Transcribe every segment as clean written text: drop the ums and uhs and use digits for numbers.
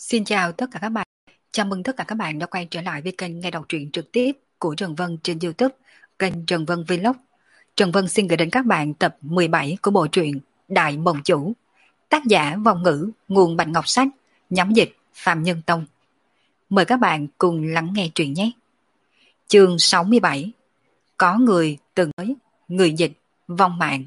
Xin chào tất cả các bạn. Chào mừng tất cả các bạn đã quay trở lại với kênh nghe đọc truyện trực tiếp của Trần Vân trên YouTube, kênh Trần Vân Vlog. Trần Vân xin gửi đến các bạn tập 17 của bộ truyện Đại Mộng Chủ, tác giả Vong Ngữ, nguồn Bạch Ngọc Sách, nhóm dịch Phạm Nhân Tông. Mời các bạn cùng lắng nghe truyện nhé. Chương 67. Có người từng tới, người dịch vong mạng.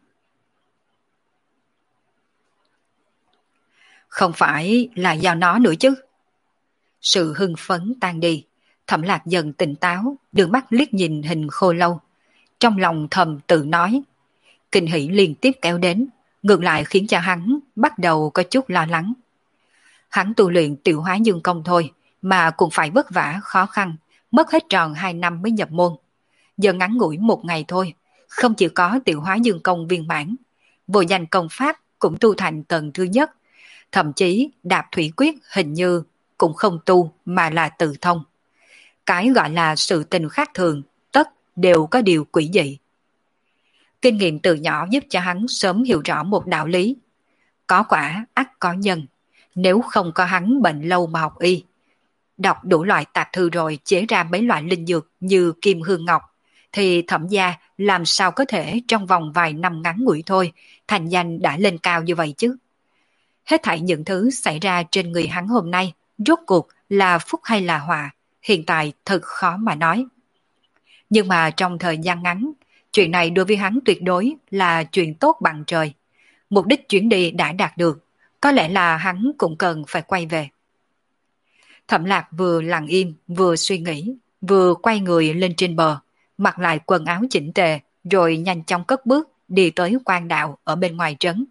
Không phải là do nó nữa chứ? Sự hưng phấn tan đi, Thẩm Lạc dần tỉnh táo, đưa mắt liếc nhìn hình khô lâu. Trong lòng thầm tự nói, kinh hỉ liên tiếp kéo đến, ngược lại khiến cho hắn bắt đầu có chút lo lắng. Hắn tu luyện tiểu hóa dương công thôi, mà cũng phải vất vả khó khăn, mất hết tròn 2 năm mới nhập môn. Giờ ngắn ngủi 1 ngày thôi, không chỉ có tiểu hóa dương công viên mãn, vô danh công pháp cũng tu thành tầng thứ nhất, thậm chí đạp thủy quyết hình như cũng không tu mà là tự thông. Cái gọi là sự tình khác thường, tất đều có điều quỷ dị. Kinh nghiệm từ nhỏ giúp cho hắn sớm hiểu rõ một đạo lý. Có quả ắt có nhân, nếu không có hắn bệnh lâu mà học y. Đọc đủ loại tạp thư rồi chế ra mấy loại linh dược như kim hương ngọc, thì Thẩm gia làm sao có thể trong vòng vài năm ngắn ngủi thôi, thành danh đã lên cao như vậy chứ. Hết thảy những thứ xảy ra trên người hắn hôm nay, rốt cuộc là phúc hay là họa, hiện tại thật khó mà nói. Nhưng mà trong thời gian ngắn, chuyện này đối với hắn tuyệt đối là chuyện tốt bằng trời. Mục đích chuyến đi đã đạt được, có lẽ là hắn cũng cần phải quay về. Thẩm Lạc vừa lặng im, vừa suy nghĩ, vừa quay người lên trên bờ, mặc lại quần áo chỉnh tề, rồi nhanh chóng cất bước đi tới quan đạo ở bên ngoài trấn.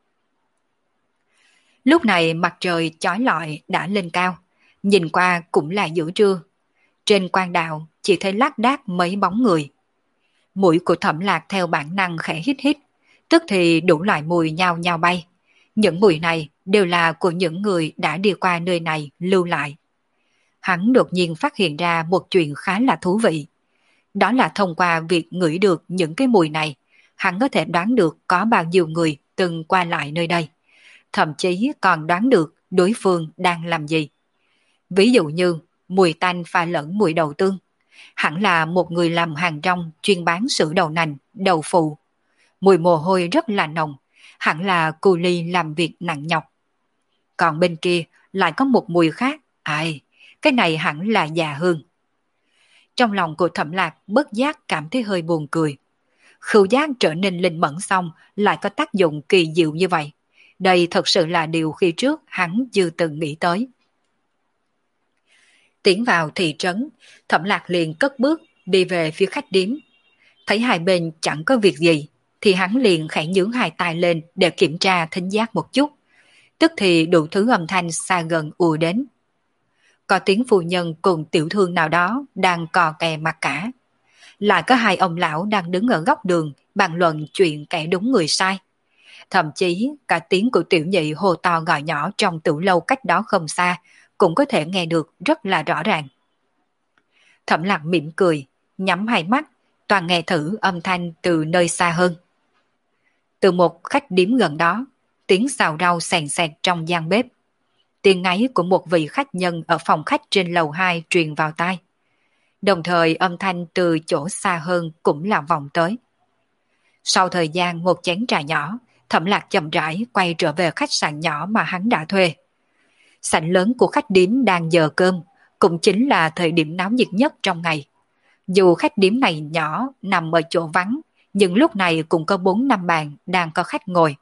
Lúc này mặt trời chói lọi đã lên cao, nhìn qua cũng là giữa trưa. Trên quan đạo chỉ thấy lác đác mấy bóng người. Mũi của Thẩm Lạc theo bản năng khẽ hít hít, tức thì đủ loại mùi nhao nhao bay. Những mùi này đều là của những người đã đi qua nơi này lưu lại. Hắn đột nhiên phát hiện ra một chuyện khá là thú vị. Đó là thông qua việc ngửi được những cái mùi này, hắn có thể đoán được có bao nhiêu người từng qua lại nơi đây. Thậm chí còn đoán được đối phương đang làm gì. Ví dụ như mùi tanh pha lẫn mùi đậu tương, hẳn là một người làm hàng rong chuyên bán sữa đậu nành, đậu phụ. Mùi mồ hôi rất là nồng, hẳn là cu ly làm việc nặng nhọc. Còn bên kia lại có một mùi khác, ai, cái này hẳn là già hương. Trong lòng của Thẩm Lạc bất giác cảm thấy hơi buồn cười. Khứu giác trở nên linh mẫn xong lại có tác dụng kỳ diệu như vậy. Đây thật sự là điều khi trước hắn chưa từng nghĩ tới. Tiến vào thị trấn, Thẩm Lạc liền cất bước đi về phía khách điếm. Thấy hai bên chẳng có việc gì, thì hắn liền khẽ nhướng hai tay lên để kiểm tra thính giác một chút. Tức thì đủ thứ âm thanh xa gần ùa đến. Có tiếng phu nhân cùng tiểu thương nào đó đang cò kè mặt cả. Lại có hai ông lão đang đứng ở góc đường bàn luận chuyện kẻ đúng người sai. Thậm chí cả tiếng của tiểu nhị hô to gọi nhỏ trong tiểu lâu cách đó không xa cũng có thể nghe được rất là rõ ràng. Thẩm Lạc mỉm cười, nhắm hai mắt, toàn nghe thử âm thanh từ nơi xa hơn. Từ một khách điếm gần đó, tiếng xào rau xèn xẹt trong gian bếp. Tiếng ngáy của một vị khách nhân ở phòng khách trên lầu 2 truyền vào tai. Đồng thời âm thanh từ chỗ xa hơn cũng là vọng tới. Sau thời gian một chén trà nhỏ, Thẩm Lạc chậm rãi quay trở về khách sạn nhỏ mà hắn đã thuê. Sảnh lớn của khách điếm đang giờ cơm, cũng chính là thời điểm náo nhiệt nhất trong ngày. Dù khách điếm này nhỏ nằm ở chỗ vắng, nhưng lúc này cũng có 4-5 bàn đang có khách ngồi.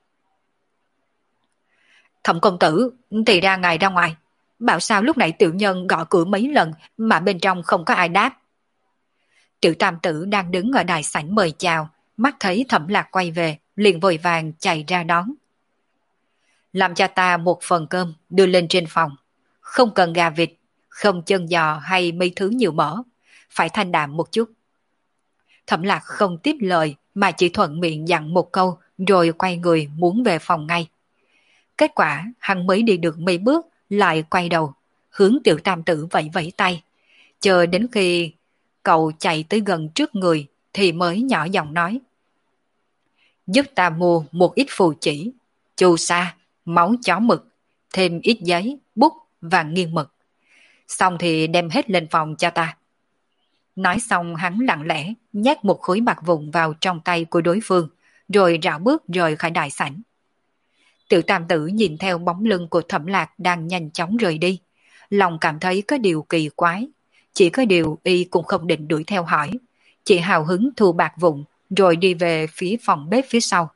Thẩm công tử, thì ra ngài ra ngoài. Bảo sao lúc nãy tiểu nhân gõ cửa mấy lần mà bên trong không có ai đáp. Tiểu tam tử đang đứng ở đài sảnh mời chào, mắt thấy Thẩm Lạc quay về, liền vội vàng chạy ra đón. Làm cho ta một phần cơm đưa lên trên phòng. Không cần gà vịt, không chân giò hay mấy thứ nhiều mỡ. Phải thanh đạm một chút. Thẩm Lạc không tiếp lời mà chỉ thuận miệng dặn một câu rồi quay người muốn về phòng ngay. Kết quả hắn mới đi được mấy bước lại quay đầu, hướng tiểu tam tử vẫy vẫy tay. Chờ đến khi cậu chạy tới gần trước người thì mới nhỏ giọng nói. Giúp ta mua một ít phù chỉ, chu sa, máu chó mực, thêm ít giấy, bút và nghiêng mực. Xong thì đem hết lên phòng cho ta. Nói xong hắn lặng lẽ nhét một khối bạc vụn vào trong tay của đối phương, rồi rảo bước rời khỏi đại sảnh. Tiểu tam tử nhìn theo bóng lưng của Thẩm Lạc đang nhanh chóng rời đi, lòng cảm thấy có điều kỳ quái. Chỉ có điều y cũng không định đuổi theo hỏi, chỉ hào hứng thu bạc vụn rồi đi về phía phòng bếp phía sau.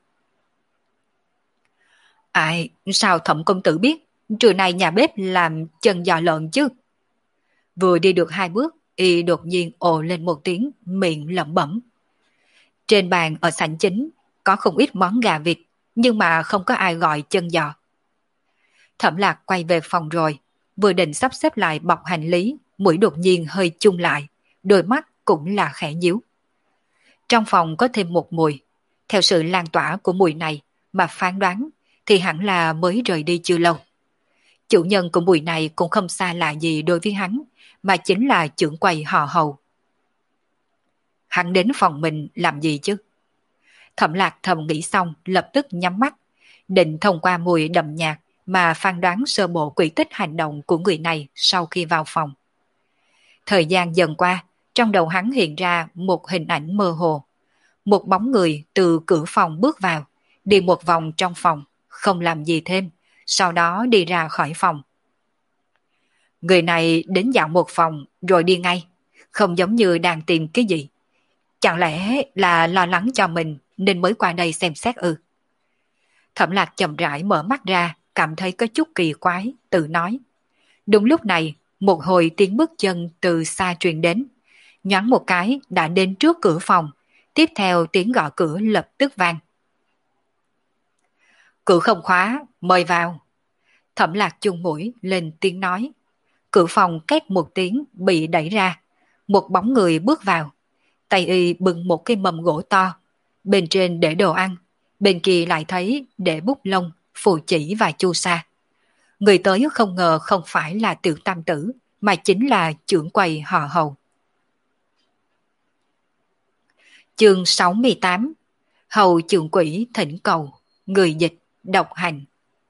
Ai, sao Thẩm công tử biết, trưa nay nhà bếp làm chân giò lợn chứ? Vừa đi được 2 bước, y đột nhiên ồ lên một tiếng, miệng lẩm bẩm. Trên bàn ở sảnh chính có không ít món gà vịt, nhưng mà không có ai gọi chân giò. Thẩm Lạc quay về phòng rồi, vừa định sắp xếp lại bọc hành lý, mũi đột nhiên hơi chung lại, đôi mắt cũng là khẽ nhíu. Trong phòng có thêm một mùi, theo sự lan tỏa của mùi này mà phán đoán thì hẳn là mới rời đi chưa lâu. Chủ nhân của mùi này cũng không xa lạ gì đối với hắn, mà chính là trưởng quầy họ Hầu. Hắn đến phòng mình làm gì chứ? Thẩm Lạc thầm nghĩ xong lập tức nhắm mắt, định thông qua mùi đậm nhạt mà phán đoán sơ bộ quỹ tích hành động của người này sau khi vào phòng. Thời gian dần qua, trong đầu hắn hiện ra một hình ảnh mơ hồ. Một bóng người từ cửa phòng bước vào, đi một vòng trong phòng, không làm gì thêm, sau đó đi ra khỏi phòng. Người này đến dạo một phòng rồi đi ngay, không giống như đang tìm cái gì. Chẳng lẽ là lo lắng cho mình nên mới qua đây xem xét ư? Thẩm Lạc chậm rãi mở mắt ra, cảm thấy có chút kỳ quái, tự nói. Đúng lúc này, một hồi tiếng bước chân từ xa truyền đến. Nhoáng một cái đã đến trước cửa phòng, tiếp theo tiếng gõ cửa lập tức vang. Cửa không khóa, mời vào. Thẩm Lạc chung mũi lên tiếng nói. Cửa phòng két một tiếng bị đẩy ra. Một bóng người bước vào. Tay y bưng một cái mâm gỗ to. Bên trên để đồ ăn. Bên kia lại thấy để bút lông, phù chỉ và chu sa. Người tới không ngờ không phải là Tiểu tam tử, mà chính là trưởng quầy họ Hầu. Chương 68. Hầu trưởng quỹ thỉnh cầu. Người dịch độc hành.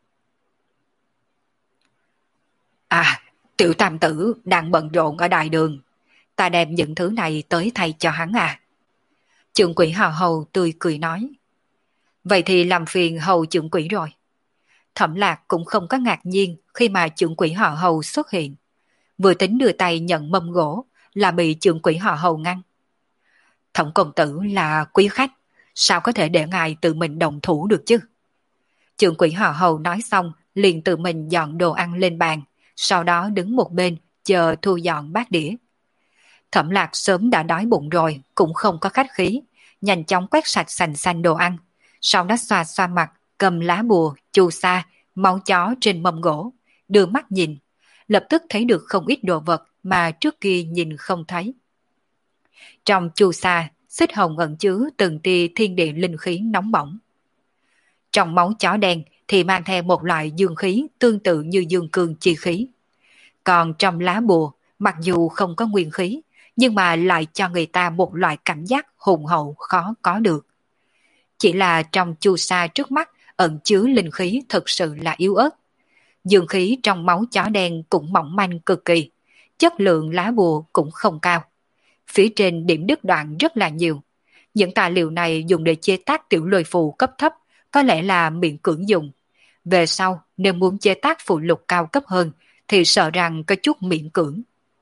À, Tiểu tam tử đang bận rộn ở đại đường. Ta đem những thứ này tới thay cho hắn à. Trưởng quỹ họ Hầu tươi cười nói. Vậy thì làm phiền Hầu trưởng quỹ rồi. Thẩm Lạc cũng không có ngạc nhiên khi mà trưởng quỹ họ Hầu xuất hiện. Vừa tính đưa tay nhận mâm gỗ là bị trưởng quỹ họ Hầu ngăn. Thẩm công tử là quý khách, sao có thể để ngài tự mình động thủ được chứ? Trưởng quỹ họ Hầu nói xong liền tự mình dọn đồ ăn lên bàn, sau đó đứng một bên chờ thu dọn bát đĩa. Thẩm Lạc sớm đã đói bụng rồi, cũng không có khách khí, nhanh chóng quét sạch sành xanh đồ ăn, sau đó xoa xoa mặt, cầm lá bùa, chu sa, máu chó trên mâm gỗ, đưa mắt nhìn, lập tức thấy được không ít đồ vật mà trước kia nhìn không thấy. Trong chu sa, xích hồng ẩn chứa từng tia thiên địa linh khí nóng bỏng. Trong máu chó đen thì mang theo một loại dương khí tương tự như dương cương chi khí. Còn trong lá bùa, mặc dù không có nguyên khí, nhưng mà lại cho người ta một loại cảm giác hùng hậu khó có được. Chỉ là trong chu sa trước mắt ẩn chứa linh khí thực sự là yếu ớt. Dương khí trong máu chó đen cũng mỏng manh cực kỳ, chất lượng lá bùa cũng không cao. Phía trên điểm đứt đoạn rất là nhiều. Những tài liệu này dùng để chế tác tiểu lôi phù cấp thấp, có lẽ là miễn cưỡng dùng. Về sau, nếu muốn chế tác phụ lục cao cấp hơn, thì sợ rằng có chút miễn cưỡng.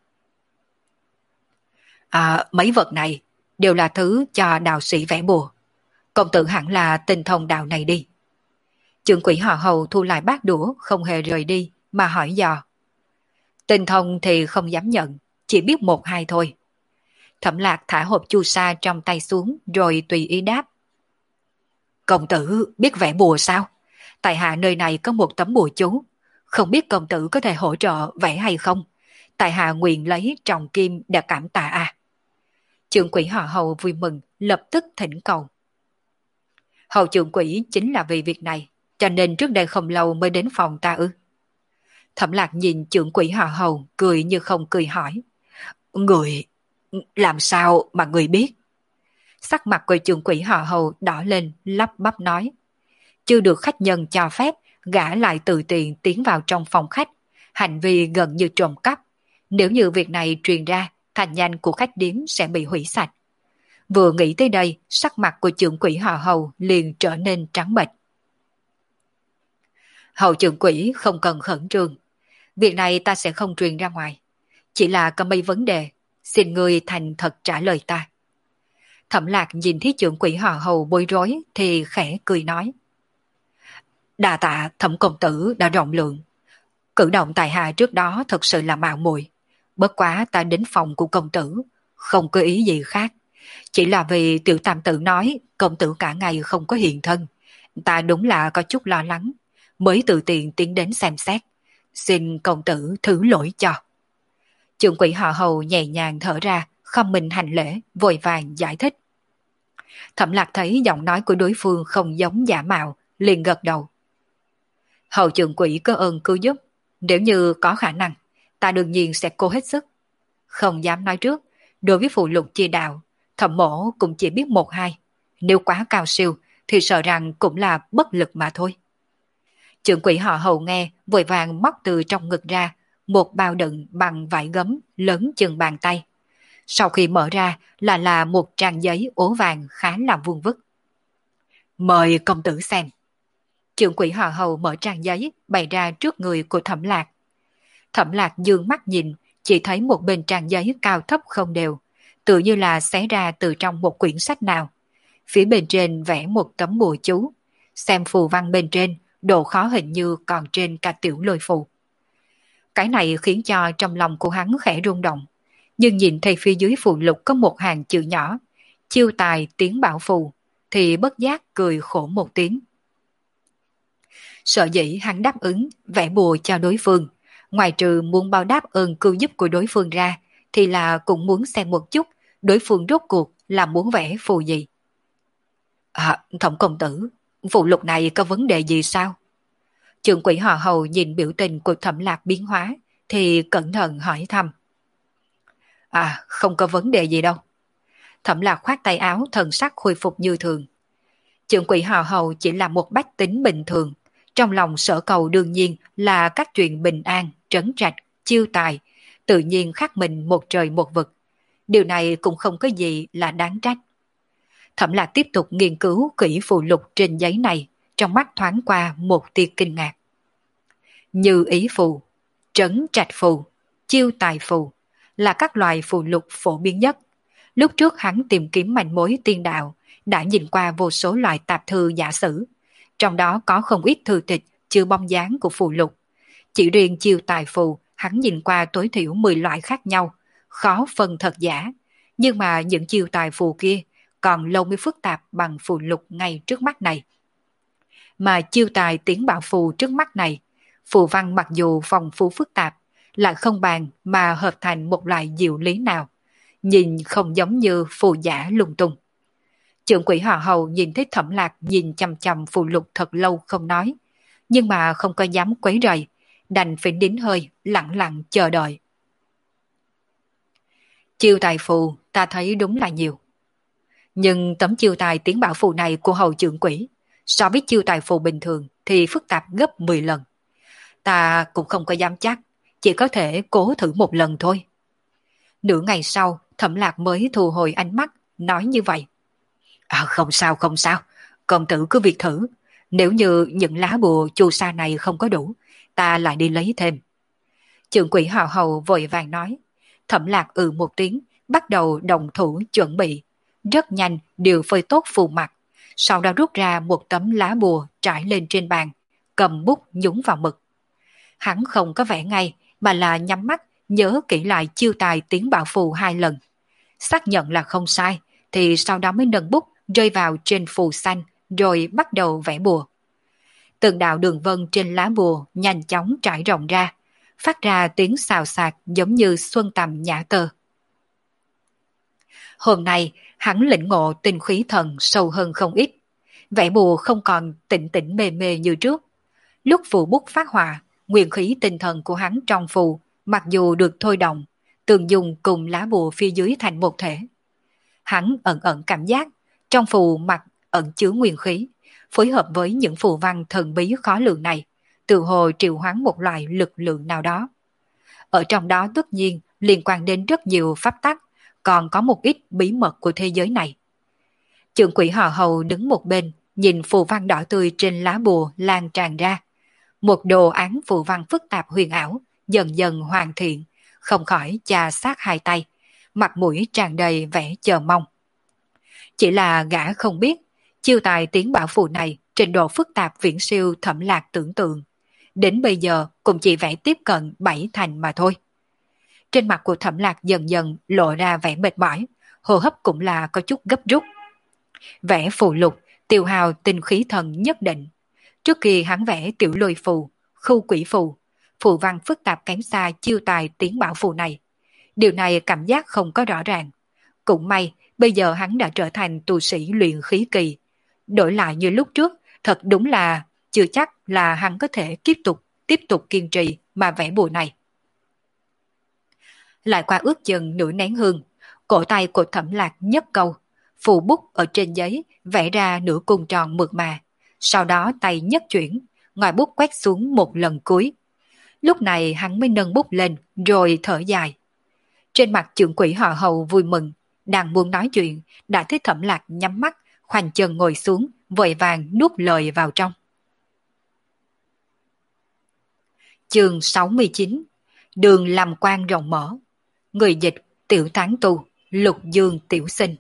Mấy vật này đều là thứ cho đạo sĩ vẽ bùa. Công tử hẳn là tinh thông đạo này đi. Trưởng quỹ họ Hầu thu lại bát đũa, không hề rời đi, mà hỏi dò. Tinh thông thì không dám nhận, chỉ biết một hai thôi. Thẩm Lạc thả hộp chu sa trong tay xuống, rồi tùy ý đáp. Công tử biết vẽ bùa sao? Tại hạ nơi này có một tấm bùa chú, không biết công tử có thể hỗ trợ vẽ hay không? Tại hạ nguyện lấy trọng kim để cảm tạ à. Trưởng quỹ họ Hầu vui mừng, lập tức thỉnh cầu. Hầu trưởng quỹ chính là vì việc này, cho nên trước đây không lâu mới đến phòng ta ư? Thẩm Lạc nhìn trưởng quỹ họ Hầu, cười như không cười hỏi. Người, làm sao mà người biết? Sắc mặt của trưởng quỹ họ Hầu đỏ lên, lắp bắp nói. Chưa được khách nhân cho phép, gã lại tự tiện tiến vào trong phòng khách, hành vi gần như trộm cắp. Nếu như việc này truyền ra, thành danh của khách điếm sẽ bị hủy sạch. Vừa nghĩ tới đây, sắc mặt của trưởng quỹ họ Hầu liền trở nên trắng bệch. Hầu trưởng quỹ không cần khẩn trương. Việc này ta sẽ không truyền ra ngoài. Chỉ là có mấy vấn đề, xin ngươi thành thật trả lời ta. Thẩm Lạc nhìn thấy trưởng quỹ họ Hầu bối rối thì khẽ cười nói. Đa tạ Thẩm công tử đã rộng lượng. Cử động tài hạ trước đó thật sự là mạo muội. Bất quá ta đến phòng của công tử, không có ý gì khác. Chỉ là vì tiểu tam tử nói công tử cả ngày không có hiện thân. Ta đúng là có chút lo lắng, mới tự tiện tiến đến xem xét. Xin công tử thứ lỗi cho. Trưởng quỹ họ Hầu nhẹ nhàng thở ra, không mình hành lễ, vội vàng giải thích. Thẩm Lạc thấy giọng nói của đối phương không giống giả mạo, liền gật đầu. Hầu trưởng quỹ có ơn cứu giúp, nếu như có khả năng, ta đương nhiên sẽ cố hết sức. Không dám nói trước, đối với phụ lục chia đạo, Thẩm mổ cũng chỉ biết một hai. Nếu quá cao siêu thì sợ rằng cũng là bất lực mà thôi. Trưởng quỹ họ Hầu nghe, vội vàng móc từ trong ngực ra một bao đựng bằng vải gấm lớn chừng bàn tay. Sau khi mở ra là một trang giấy ố vàng khá là vuông vức. Mời công tử xem. Trưởng quỹ họ Hầu mở trang giấy bày ra trước người của Thẩm Lạc. Thẩm Lạc dương mắt nhìn, chỉ thấy một bên trang giấy cao thấp không đều, tự như là xé ra từ trong một quyển sách nào. Phía bên trên vẽ một tấm bùa chú, xem phù văn bên trên, độ khó hình như còn trên cả tiểu lôi phù. Cái này khiến cho trong lòng của hắn khẽ rung động, nhưng nhìn thấy phía dưới phù lục có một hàng chữ nhỏ, chiêu tài tiến bảo phù, thì bất giác cười khổ một tiếng. Sợ dĩ hắn đáp ứng vẽ bùa cho đối phương, ngoài trừ muốn báo đáp ơn cứu giúp của đối phương ra, thì là cũng muốn xem một chút đối phương rốt cuộc là muốn vẽ phù gì. Thẩm công tử, phù lục này có vấn đề gì sao? Trưởng quỹ họ Hầu nhìn biểu tình của Thẩm Lạc biến hóa thì cẩn thận hỏi thăm. Không có vấn đề gì đâu. Thẩm Lạc khoát tay áo, thần sắc khôi phục như thường. Trưởng quỹ họ Hầu chỉ là một bách tính bình thường, trong lòng sở cầu đương nhiên là các chuyện bình an, trấn trạch, chiêu tài, tự nhiên khác mình một trời một vực. Điều này cũng không có gì là đáng trách. Thẩm Lạc tiếp tục nghiên cứu kỹ phù lục trên giấy này, trong mắt thoáng qua một tia kinh ngạc. Như ý phù, trấn trạch phù, chiêu tài phù là các loài phù lục phổ biến nhất. Lúc trước hắn tìm kiếm manh mối tiên đạo, đã nhìn qua vô số loại tạp thư giả sử, trong đó có không ít thư tịch chứa bóng dáng của phù lục. Chỉ riêng chiêu tài phù, hắn nhìn qua tối thiểu 10 loại khác nhau, khó phân thật giả, nhưng mà những chiêu tài phù kia còn lâu mới phức tạp bằng phù lục ngay trước mắt này. Mà chiêu tài tiến bảo phù trước mắt này, phù văn mặc dù phong phú phức tạp, lại không bàn mà hợp thành một loại diệu lý nào, nhìn không giống như phù giả lung tung. Trưởng quỹ họ Hầu nhìn thấy Thẩm Lạc nhìn chằm chằm phù lục thật lâu không nói, nhưng mà không có dám quấy rầy, đành phải nín hơi, lặng lặng chờ đợi. Chiêu tài phù ta thấy đúng là nhiều. Nhưng tấm chiêu tài tiến bảo phù này của Hầu trưởng quỹ, so với chiêu tài phù bình thường thì phức tạp gấp 10 lần. Ta cũng không có dám chắc, chỉ có thể cố thử một lần thôi. Nửa ngày sau, Thẩm Lạc mới thu hồi ánh mắt, nói như vậy. Không sao, không sao, công tử cứ việc thử. Nếu như những lá bùa chu sa này không có đủ, ta lại đi lấy thêm. Trưởng quỹ họ Hầu vội vàng nói. Thẩm Lạc một tiếng, bắt đầu động thủ chuẩn bị. Rất nhanh điều phơi tốt phù mặt, sau đó rút ra một tấm lá bùa trải lên trên bàn, cầm bút nhúng vào mực. Hắn không có vẽ ngay, mà là nhắm mắt nhớ kỹ lại chiêu tài tiến bảo phù 2 lần. Xác nhận là không sai, thì sau đó mới nâng bút rơi vào trên phù xanh, rồi bắt đầu vẽ bùa. Từng đạo đường vân trên lá bùa nhanh chóng trải rộng ra, phát ra tiếng xào xạc giống như xuân tầm nhã tơ. Hôm nay, hắn lĩnh ngộ tinh khí thần sâu hơn không ít. Vẽ bùa không còn tĩnh tĩnh mê mê như trước. Lúc phù bút phát họa, nguyên khí tinh thần của hắn trong phù, mặc dù được thôi động, tương dùng cùng lá bùa phía dưới thành một thể. Hắn ẩn ẩn cảm giác, trong phù mặt ẩn chứa nguyên khí, phối hợp với những phù văn thần bí khó lường này, từ hồ triệu hoán một loại lực lượng nào đó. Ở trong đó tất nhiên liên quan đến rất nhiều pháp tắc, còn có một ít bí mật của thế giới này. Trưởng quỹ họ Hầu đứng một bên, nhìn phù văn đỏ tươi trên lá bùa lan tràn ra. Một đồ án phù văn phức tạp huyền ảo, dần dần hoàn thiện, không khỏi chà sát hai tay, mặt mũi tràn đầy vẻ chờ mong. Chỉ là gã không biết, chiêu tài tiến bảo phù này trình độ phức tạp viễn siêu Thẩm Lạc tưởng tượng. Đến bây giờ cũng chỉ vẽ tiếp cận 7 thành mà thôi. Trên mặt của Thẩm Lạc dần dần lộ ra vẻ mệt mỏi, hô hấp cũng là có chút gấp rút. Vẽ phù lục, tiêu hao tinh khí thần nhất định. Trước khi hắn vẽ tiểu lôi phù, khu quỷ phù, phù văn phức tạp kém xa chiêu tài tiến bảo phù này. Điều này cảm giác không có rõ ràng. Cũng may, bây giờ hắn đã trở thành tu sĩ luyện khí kỳ. Đổi lại như lúc trước, thật đúng là chưa chắc là hắn có thể tiếp tục kiên trì mà vẽ bùa này. Lại qua ước chừng nửa nén hương, cổ tay của Thẩm Lạc nhấc câu, phù bút ở trên giấy vẽ ra nửa cung tròn mượt mà, sau đó tay nhất chuyển, ngòi bút quét xuống một lần cuối. Lúc này hắn mới nâng bút lên rồi thở dài. Trên mặt trưởng quỹ họ Hầu vui mừng, đang muốn nói chuyện, đã thấy Thẩm Lạc nhắm mắt, khoanh chân ngồi xuống, vội vàng nuốt lời vào trong. Chương 69. Đường làm quan rộng mở. Người dịch Tiểu Tán Tu, Lục Dương Tiểu Sinh.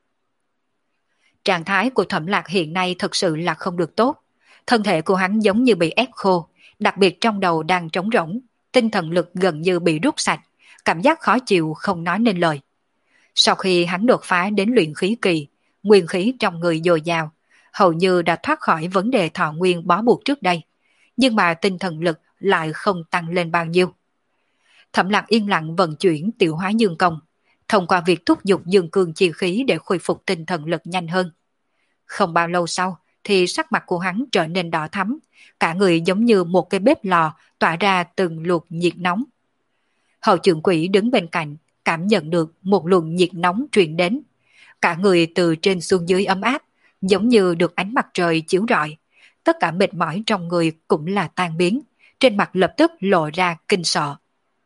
Trạng thái của Thẩm Lạc hiện nay thật sự là không được tốt. Thân thể của hắn giống như bị ép khô, đặc biệt trong đầu đang trống rỗng, tinh thần lực gần như bị rút sạch, cảm giác khó chịu không nói nên lời. Sau khi hắn đột phá đến luyện khí kỳ, nguyên khí trong người dồi dào, hầu như đã thoát khỏi vấn đề thọ nguyên bó buộc trước đây, nhưng mà tinh thần lực lại không tăng lên bao nhiêu. Thẩm Lạc yên lặng vận chuyển tiểu hóa dương công, thông qua việc thúc giục dương cương chi khí để khôi phục tinh thần lực nhanh hơn. Không bao lâu sau thì sắc mặt của hắn trở nên đỏ thắm, cả người giống như một cái bếp lò tỏa ra từng luồng nhiệt nóng. Hầu trưởng quỹ đứng bên cạnh, cảm nhận được một luồng nhiệt nóng truyền đến. Cả người từ trên xuống dưới ấm áp, giống như được ánh mặt trời chiếu rọi. Tất cả mệt mỏi trong người cũng là tan biến, trên mặt lập tức lộ ra kinh sợ.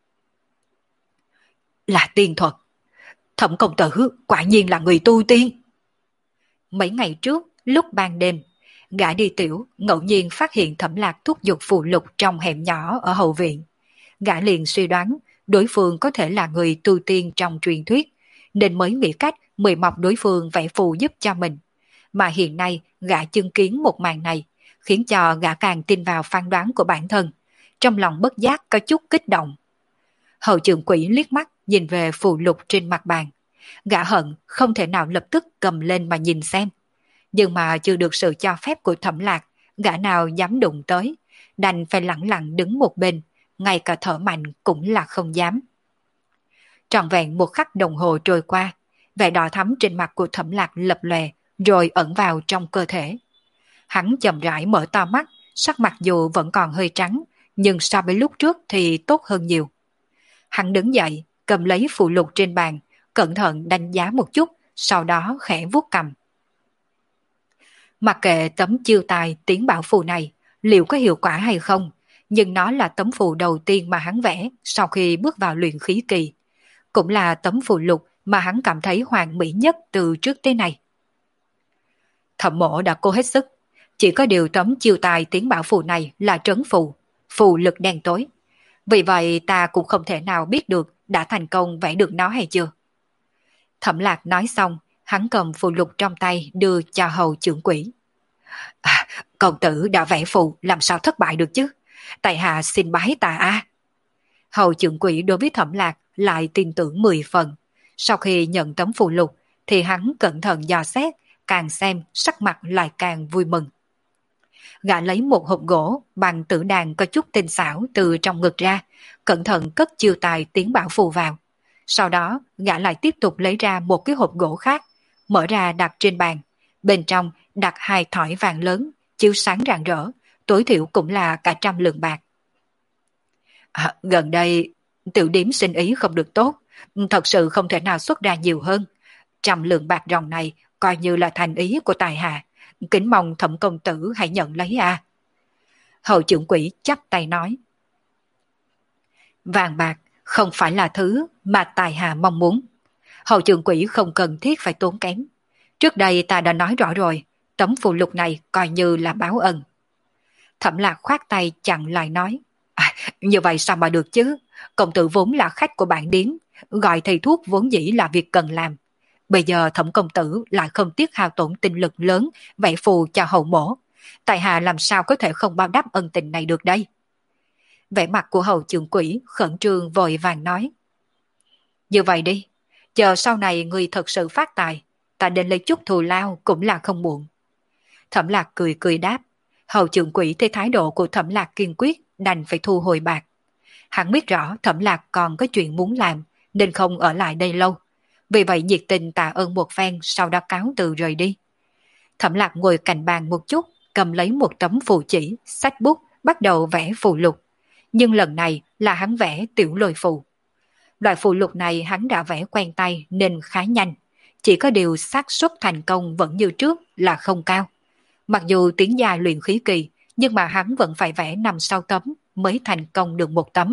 Là tiên thuật. Thẩm công tử quả nhiên là người tu tiên. Mấy ngày trước, lúc ban đêm, gã đi tiểu ngẫu nhiên phát hiện Thẩm Lạc thúc giục phù lục trong hẻm nhỏ ở hậu viện. Gã liền suy đoán đối phương có thể là người tu tiên trong truyền thuyết, nên mới nghĩ cách mời mọc đối phương vẽ phù giúp cho mình. Mà hiện nay gã chứng kiến một màn này, khiến cho gã càng tin vào phán đoán của bản thân, trong lòng bất giác có chút kích động. Hầu trưởng quỹ liếc mắt nhìn về phù lục trên mặt bàn. Gã hận không thể nào lập tức cầm lên mà nhìn xem. Nhưng mà chưa được sự cho phép của Thẩm Lạc, gã nào dám đụng tới, đành phải lặng lặng đứng một bên, ngay cả thở mạnh cũng là không dám. Trọn vẹn một khắc đồng hồ trôi qua, vẻ đỏ thắm trên mặt của Thẩm Lạc lập lòe, rồi ẩn vào trong cơ thể. Hắn chậm rãi mở to mắt, sắc mặt dù vẫn còn hơi trắng, nhưng so với lúc trước thì tốt hơn nhiều. Hắn đứng dậy, cầm lấy phù lục trên bàn, cẩn thận đánh giá một chút, sau đó khẽ vuốt cầm. Mặc kệ tấm chiêu tài tiến bảo phù này liệu có hiệu quả hay không, nhưng nó là tấm phù đầu tiên mà hắn vẽ sau khi bước vào luyện khí kỳ. Cũng là tấm phù lục mà hắn cảm thấy hoàn mỹ nhất từ trước tới nay. Thẩm mộ đã cố hết sức, chỉ có điều tấm chiêu tài tiến bảo phù này là trấn phù, phù lực đen tối. Vì vậy ta cũng không thể nào biết được đã thành công vẽ được nó hay chưa. Thẩm Lạc nói xong, hắn cầm phù lục trong tay đưa cho hầu trưởng quỹ. Công tử đã vẽ phù làm sao thất bại được chứ? Tại hạ xin bái tạ a. Hầu trưởng quỹ đối với Thẩm Lạc lại tin tưởng 10 phần. Sau khi nhận tấm phù lục thì hắn cẩn thận dò xét, càng xem sắc mặt lại càng vui mừng. Gã lấy một hộp gỗ bằng tử đàn có chút tinh xảo từ trong ngực ra, cẩn thận cất chiêu tài tiến bảo phù vào. Sau đó gã lại tiếp tục lấy ra một cái hộp gỗ khác, mở ra đặt trên bàn. Bên trong đặt 2 thỏi vàng lớn, chiếu sáng rạng rỡ, tối thiểu cũng là cả 100 lượng bạc. Gần đây tiểu điếm sinh ý không được tốt, thật sự không thể nào xuất ra nhiều hơn. 100 lượng bạc ròng này coi như là thành ý của tài hạ, kính mong Thẩm công tử hãy nhận lấy a. Hầu trưởng quỹ chắp tay nói. Vàng bạc không phải là thứ mà tài hạ mong muốn. Hầu trưởng quỹ không cần thiết phải tốn kém. Trước đây ta đã nói rõ rồi, tấm phù lục này coi như là báo ân. Thẩm Lạc khoát tay chặn lại nói. Như vậy sao mà được chứ? Công tử vốn là khách của bản điếm, gọi thầy thuốc vốn dĩ là việc cần làm. Bây giờ Thẩm công tử lại không tiếc hao tổn tinh lực lớn vẽ phù cho hậu mổ. Tại hạ làm sao có thể không báo đáp ân tình này được đây? Vẻ mặt của hầu trưởng quỹ khẩn trương vội vàng nói. Như vậy đi, chờ sau này người thật sự phát tài, ta đến lấy chút thù lao cũng là không muộn. Thẩm Lạc cười cười đáp. Hầu trưởng quỹ thấy thái độ của Thẩm Lạc kiên quyết, đành phải thu hồi bạc. Hắn biết rõ Thẩm Lạc còn có chuyện muốn làm, nên không ở lại đây lâu. Vì vậy nhiệt tình tạ ơn một phen, sau đó cáo từ rời đi. Thẩm Lạc ngồi cạnh bàn một chút, cầm lấy một tấm phù chỉ, xách bút, bắt đầu vẽ phù lục. Nhưng lần này là hắn vẽ tiểu lôi phù. Loại phù lục này hắn đã vẽ quen tay nên khá nhanh. Chỉ có điều xác suất thành công vẫn như trước là không cao. Mặc dù tiến gia luyện khí kỳ, nhưng mà hắn vẫn phải vẽ 5-6 tấm mới thành công được một tấm.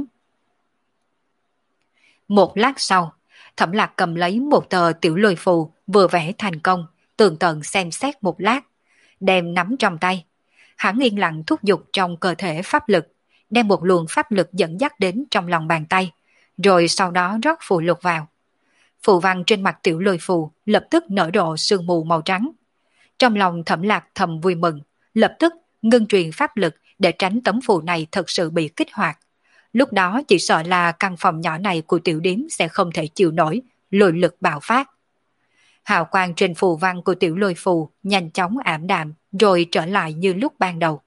Một lát sau, Thẩm Lạc cầm lấy một tờ tiểu lôi phù vừa vẽ thành công, tường tận xem xét một lát, đem nắm trong tay. Hắn yên lặng thúc giục trong cơ thể pháp lực, đem một luồng pháp lực dẫn dắt đến trong lòng bàn tay, rồi sau đó rót phù lục vào. Phù văn trên mặt tiểu lôi phù lập tức nở rộ sương mù màu trắng. Trong lòng Thẩm Lạc thầm vui mừng, lập tức ngưng truyền pháp lực để tránh tấm phù này thật sự bị kích hoạt. Lúc đó chỉ sợ là căn phòng nhỏ này của tiểu điếm sẽ không thể chịu nổi, lôi lực bạo phát. Hào quang trên phù văn của tiểu lôi phù nhanh chóng ảm đạm rồi trở lại như lúc ban đầu.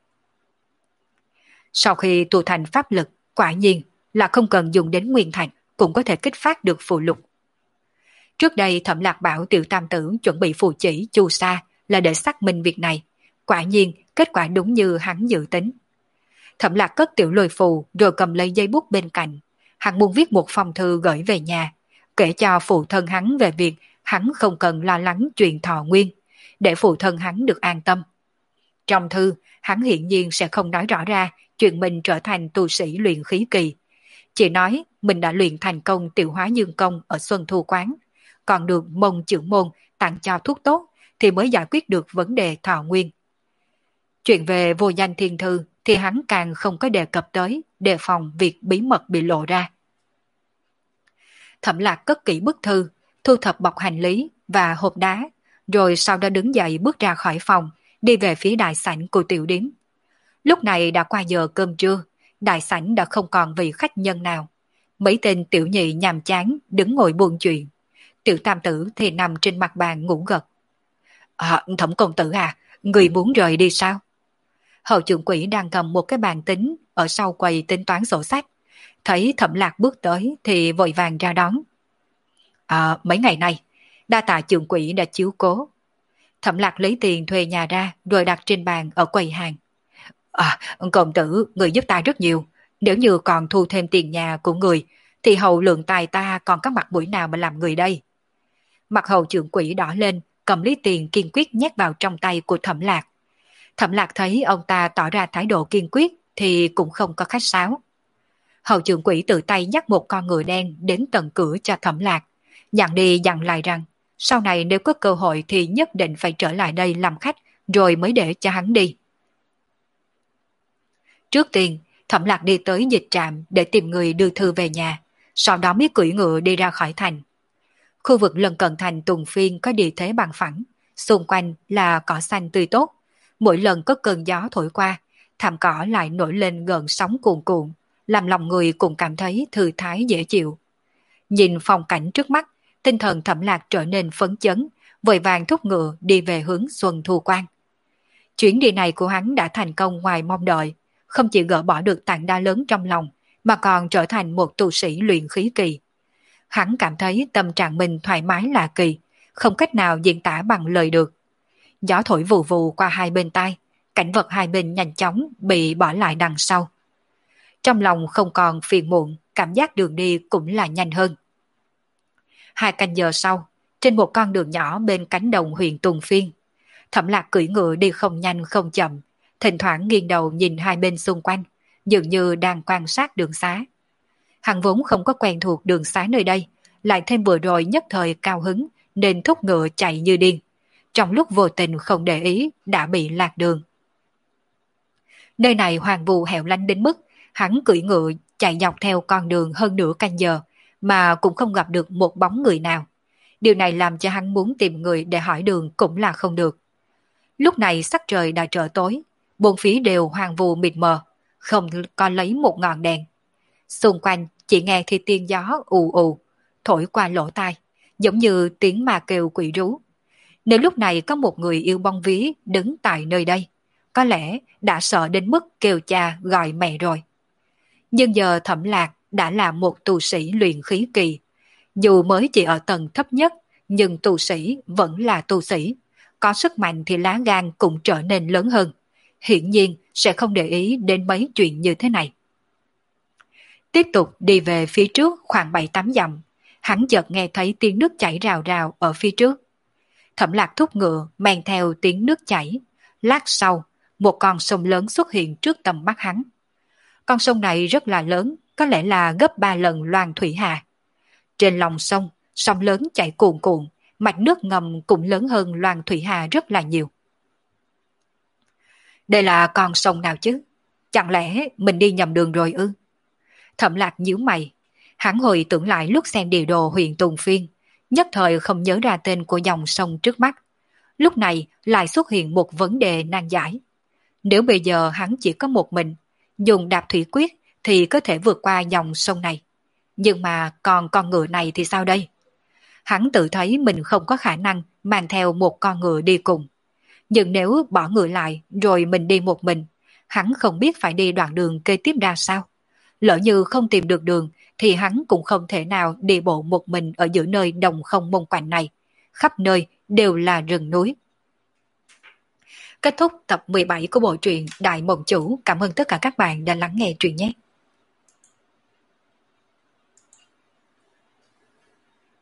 Sau khi tu thành pháp lực, quả nhiên là không cần dùng đến nguyên thạch cũng có thể kích phát được phù lục. Trước đây Thẩm Lạc bảo tiểu tam tử chuẩn bị phù chỉ chu sa là để xác minh việc này. Quả nhiên kết quả đúng như hắn dự tính. Thẩm Lạc cất tiểu lôi phù rồi cầm lấy giấy bút bên cạnh. Hắn muốn viết một phong thư gửi về nhà, kể cho phụ thân hắn về việc hắn không cần lo lắng chuyện thọ nguyên, để phụ thân hắn được an tâm. Trong thư, hắn hiển nhiên sẽ không nói rõ ra chuyện mình trở thành tu sĩ luyện khí kỳ. Chỉ nói mình đã luyện thành công tiểu hóa dương công ở Xuân Thu Quán, còn được Mông trưởng môn tặng cho thuốc tốt thì mới giải quyết được vấn đề thọ nguyên. Chuyện về vô danh thiên thư thì hắn càng không có đề cập tới, đề phòng việc bí mật bị lộ ra. Thẩm Lạc cất kỹ bức thư, thu thập bọc hành lý và hộp đá, rồi sau đó đứng dậy bước ra khỏi phòng, đi về phía đại sảnh của tiểu điếm. Lúc này đã qua giờ cơm trưa, đại sảnh đã không còn vị khách nhân nào. Mấy tên tiểu nhị nhàm chán đứng ngồi buôn chuyện. Tiểu tam tử thì nằm trên mặt bàn ngủ gật. Thẩm công tử à, người muốn rời đi sao? Hầu trưởng quỹ đang cầm một cái bàn tính ở sau quầy tính toán sổ sách. Thấy Thẩm Lạc bước tới thì vội vàng ra đón. Mấy ngày nay, đa tạ trưởng quỹ đã chiếu cố. Thẩm Lạc lấy tiền thuê nhà ra rồi đặt trên bàn ở quầy hàng. Công tử, người giúp ta rất nhiều. Nếu như còn thu thêm tiền nhà của người, thì hầu lượng tài ta còn có mặt mũi nào mà làm người đây? Mặt hầu trưởng quỹ đỏ lên, cầm lấy tiền kiên quyết nhét vào trong tay của Thẩm Lạc. Thẩm Lạc thấy ông ta tỏ ra thái độ kiên quyết thì cũng không có khách sáo. Hầu trưởng quỹ tự tay nhắc một con ngựa đen đến tận cửa cho Thẩm Lạc, dặn đi dặn lại rằng sau này nếu có cơ hội thì nhất định phải trở lại đây làm khách rồi mới để cho hắn đi. Trước tiên, Thẩm Lạc đi tới dịch trạm để tìm người đưa thư về nhà, sau đó mới cưỡi ngựa đi ra khỏi thành. Khu vực lân cận thành Tùng Phiên có địa thế bằng phẳng, xung quanh là cỏ xanh tươi tốt. Mỗi lần có cơn gió thổi qua, thảm cỏ lại nổi lên gợn sóng cuồn cuộn, làm lòng người cũng cảm thấy thư thái dễ chịu. Nhìn phong cảnh trước mắt, tinh thần Thẩm Lạc trở nên phấn chấn, vội vàng thúc ngựa đi về hướng Xuân Thu Quan. Chuyến đi này của hắn đã thành công ngoài mong đợi, không chỉ gỡ bỏ được tảng đá lớn trong lòng, mà còn trở thành một tu sĩ luyện khí kỳ. Hắn cảm thấy tâm trạng mình thoải mái lạ kỳ, không cách nào diễn tả bằng lời được. Gió thổi vù vù qua hai bên tai, cảnh vật hai bên nhanh chóng bị bỏ lại đằng sau. Trong lòng không còn phiền muộn, cảm giác đường đi cũng là nhanh hơn. 2 canh giờ sau, trên một con đường nhỏ bên cánh đồng huyện Tùng Phiên, Thẩm Lạc cưỡi ngựa đi không nhanh không chậm, thỉnh thoảng nghiêng đầu nhìn hai bên xung quanh, dường như đang quan sát đường xá. Hắn vốn không có quen thuộc đường xá nơi đây, lại thêm vừa rồi nhất thời cao hứng nên thúc ngựa chạy như điên. Trong lúc vô tình không để ý đã bị lạc đường. Nơi này hoang vu hẻo lánh đến mức hắn cưỡi ngựa chạy dọc theo con đường hơn nửa canh giờ mà cũng không gặp được một bóng người nào. Điều này làm cho hắn muốn tìm người để hỏi đường cũng là không được. Lúc này sắc trời đã trở tối, bốn phía đều hoang vu mịt mờ, không có lấy một ngọn đèn. Xung quanh chỉ nghe thì tiếng gió ù ù, thổi qua lỗ tai, giống như tiếng ma kêu quỷ rú. Nếu lúc này có một người yêu bông ví đứng tại nơi đây, có lẽ đã sợ đến mức kêu cha gọi mẹ rồi. Nhưng giờ Thẩm Lạc đã là một tu sĩ luyện khí kỳ. Dù mới chỉ ở tầng thấp nhất, nhưng tu sĩ vẫn là tu sĩ. Có sức mạnh thì lá gan cũng trở nên lớn hơn. Hiển nhiên sẽ không để ý đến mấy chuyện như thế này. Tiếp tục đi về phía trước khoảng 7-8 dặm, hắn chợt nghe thấy tiếng nước chảy rào rào ở phía trước. Thẩm Lạc thúc ngựa men theo tiếng nước chảy. Lát sau, một con sông lớn xuất hiện trước tầm mắt hắn. Con sông này rất là lớn, có lẽ là gấp 3 lần Loan Thủy Hà. Trên lòng sông, sông lớn chảy cuồn cuộn, mạch nước ngầm cũng lớn hơn Loan Thủy Hà rất là nhiều. Đây là con sông nào chứ? Chẳng lẽ mình đi nhầm đường rồi ư? Thẩm Lạc nhíu mày, hắn hồi tưởng lại lúc xem địa đồ huyện Tùng Phiên, nhất thời không nhớ ra tên của dòng sông trước mắt. Lúc này lại xuất hiện một vấn đề nan giải. Nếu bây giờ hắn chỉ có một mình, dùng đạp thủy quyết thì có thể vượt qua dòng sông này. Nhưng mà còn con ngựa này thì sao đây? Hắn tự thấy mình không có khả năng mang theo một con ngựa đi cùng. Nhưng nếu bỏ ngựa lại rồi mình đi một mình, hắn không biết phải đi đoạn đường kế tiếp ra sao. Lỡ như không tìm được đường thì hắn cũng không thể nào đi bộ một mình ở giữa nơi đồng không mông quạnh này. Khắp nơi đều là rừng núi. Kết thúc tập 17 của bộ truyện Đại Mộng Chủ. Cảm ơn tất cả các bạn đã lắng nghe truyện nhé.